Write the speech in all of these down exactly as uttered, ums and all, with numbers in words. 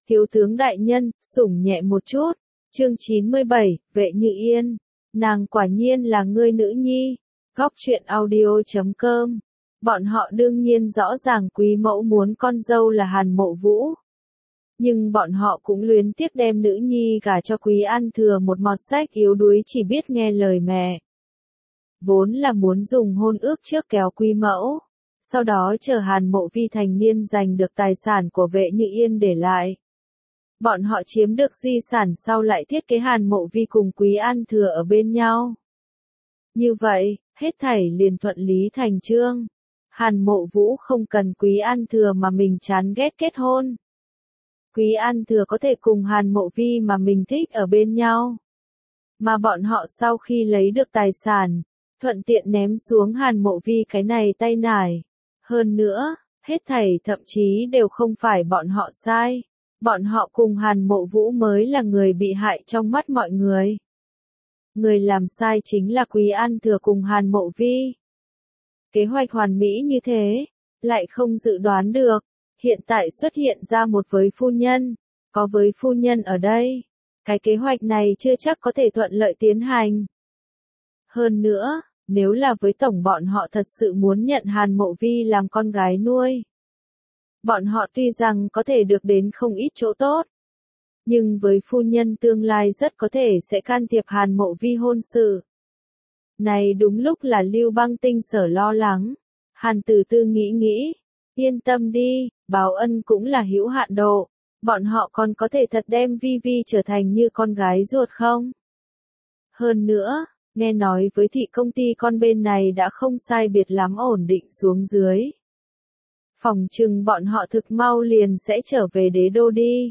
Thiếu tướng đại nhân, sủng nhẹ một chút. Chương chín mươi bảy, Vệ Như Yên. Nàng quả nhiên là ngươi nữ nhi. Góc truyện audio chấm com. Bọn họ đương nhiên rõ ràng quý mẫu muốn con dâu là Hàn Mộ Vũ. Nhưng bọn họ cũng luyến tiếc đem nữ nhi gả cho Quý An Thừa một mọt sách yếu đuối chỉ biết nghe lời mẹ. Vốn là muốn dùng hôn ước trước kéo quý mẫu. Sau đó chờ Hàn Mộ Vi thành niên giành được tài sản của Vệ Như Yên để lại. Bọn họ chiếm được di sản sau lại thiết kế Hàn Mộ Vi cùng Quý An Thừa ở bên nhau. Như vậy, hết thảy liền thuận lý thành chương. Hàn Mộ Vũ không cần Quý An Thừa mà mình chán ghét kết hôn. Quý An Thừa có thể cùng Hàn Mộ Vi mà mình thích ở bên nhau. Mà bọn họ sau khi lấy được tài sản, thuận tiện ném xuống Hàn Mộ Vi cái này tay nải. Hơn nữa, hết thảy thậm chí đều không phải bọn họ sai. Bọn họ cùng Hàn Mộ Vũ mới là người bị hại trong mắt mọi người. Người làm sai chính là Quý An Thừa cùng Hàn Mộ Vi. Kế hoạch hoàn mỹ như thế, lại không dự đoán được. Hiện tại xuất hiện ra một với phu nhân, có với phu nhân ở đây. Cái kế hoạch này chưa chắc có thể thuận lợi tiến hành. Hơn nữa, nếu là với tổng bọn họ thật sự muốn nhận Hàn Mộ Vi làm con gái nuôi. Bọn họ tuy rằng có thể được đến không ít chỗ tốt. Nhưng với phu nhân tương lai rất có thể sẽ can thiệp Hàn Mộ Vi hôn sự. Này đúng lúc là Lưu Băng Tinh sở lo lắng. Hàn Tử Tư nghĩ nghĩ. Yên tâm đi, báo ân cũng là hữu hạn độ. Bọn họ còn có thể thật đem Vi Vi trở thành như con gái ruột không? Hơn nữa, nghe nói với thị công ty con bên này đã không sai biệt lắm ổn định xuống dưới. Phòng chừng bọn họ thực mau liền sẽ trở về đế đô đi.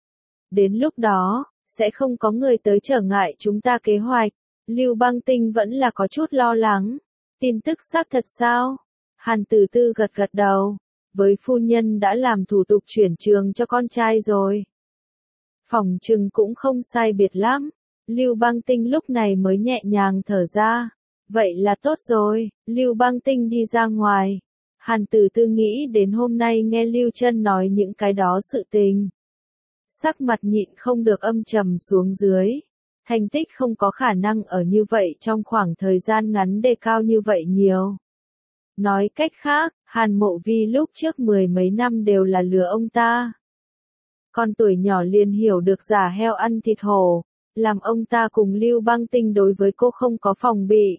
Đến lúc đó, sẽ không có người tới trở ngại chúng ta kế hoạch. Lưu Băng Tinh vẫn là có chút lo lắng. Tin tức xác thật sao? Hàn Tử Tư gật gật đầu. Với phu nhân đã làm thủ tục chuyển trường cho con trai rồi. Phòng chừng cũng không sai biệt lắm. Lưu Băng Tinh lúc này mới nhẹ nhàng thở ra. Vậy là tốt rồi, Lưu Băng Tinh đi ra ngoài. Hàn Tử Tư nghĩ đến hôm nay nghe Lưu Trân nói những cái đó sự tình. Sắc mặt nhịn không được âm trầm xuống dưới. Thành tích không có khả năng ở như vậy trong khoảng thời gian ngắn đề cao như vậy nhiều. Nói cách khác, Hàn Mộ Vi lúc trước mười mấy năm đều là lừa ông ta. Con tuổi nhỏ liền hiểu được giả heo ăn thịt hổ, làm ông ta cùng Lưu Băng Tinh đối với cô không có phòng bị.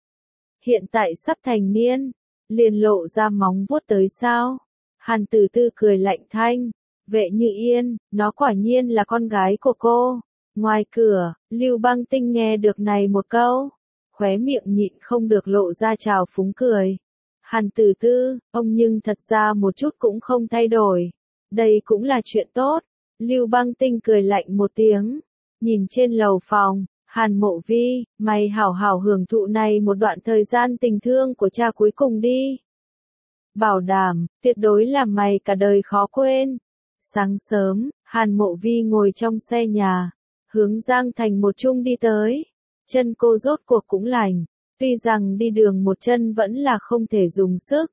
Hiện tại sắp thành niên, liền lộ ra móng vuốt tới sao? Hàn Tử Tư cười lạnh thanh, Vệ Như Yên, nó quả nhiên là con gái của cô. Ngoài cửa, Lưu Băng Tinh nghe được này một câu, khóe miệng nhịn không được lộ ra trào phúng cười. Hàn Tử Tư, ông nhưng thật ra một chút cũng không thay đổi. Đây cũng là chuyện tốt. Lưu Băng Tinh cười lạnh một tiếng. Nhìn trên lầu phòng, Hàn Mộ Vi, mày hảo hảo hưởng thụ này một đoạn thời gian tình thương của cha cuối cùng đi. Bảo đảm, tuyệt đối làm mày cả đời khó quên. Sáng sớm, Hàn Mộ Vi ngồi trong xe nhà, hướng Giang Thành một chung đi tới. Chân cô rốt cuộc cũng lành. Tuy rằng đi đường một chân vẫn là không thể dùng sức.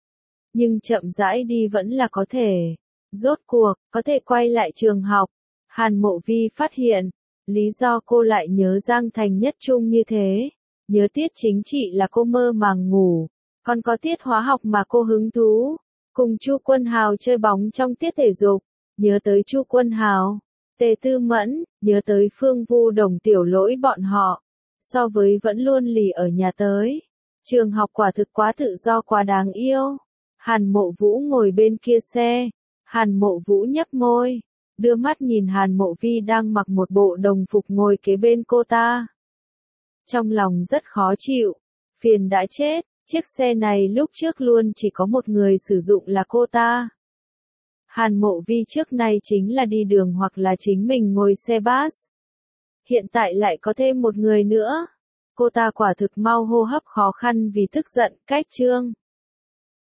Nhưng chậm rãi đi vẫn là có thể. Rốt cuộc, có thể quay lại trường học. Hàn Mộ Vi phát hiện, lý do cô lại nhớ Giang Thành nhất trung như thế. Nhớ tiết chính trị là cô mơ màng ngủ. Còn có tiết hóa học mà cô hứng thú. Cùng Chu Quân Hào chơi bóng trong tiết thể dục. Nhớ tới Chu Quân Hào, Tề Tư Mẫn, nhớ tới Phương Vu Đồng Tiểu Lỗi bọn họ. So với vẫn luôn lì ở nhà tới. Trường học quả thực quá tự do quá đáng yêu. Hàn Mộ Vũ ngồi bên kia xe. Hàn Mộ Vũ nhấp môi. Đưa mắt nhìn Hàn Mộ Vi đang mặc một bộ đồng phục ngồi kế bên cô ta. Trong lòng rất khó chịu. Phiền đã chết. Chiếc xe này lúc trước luôn chỉ có một người sử dụng là cô ta. Hàn Mộ Vi trước nay chính là đi đường hoặc là chính mình ngồi xe bus. Hiện tại lại có thêm một người nữa. Cô ta quả thực mau hô hấp khó khăn vì tức giận, cách chương.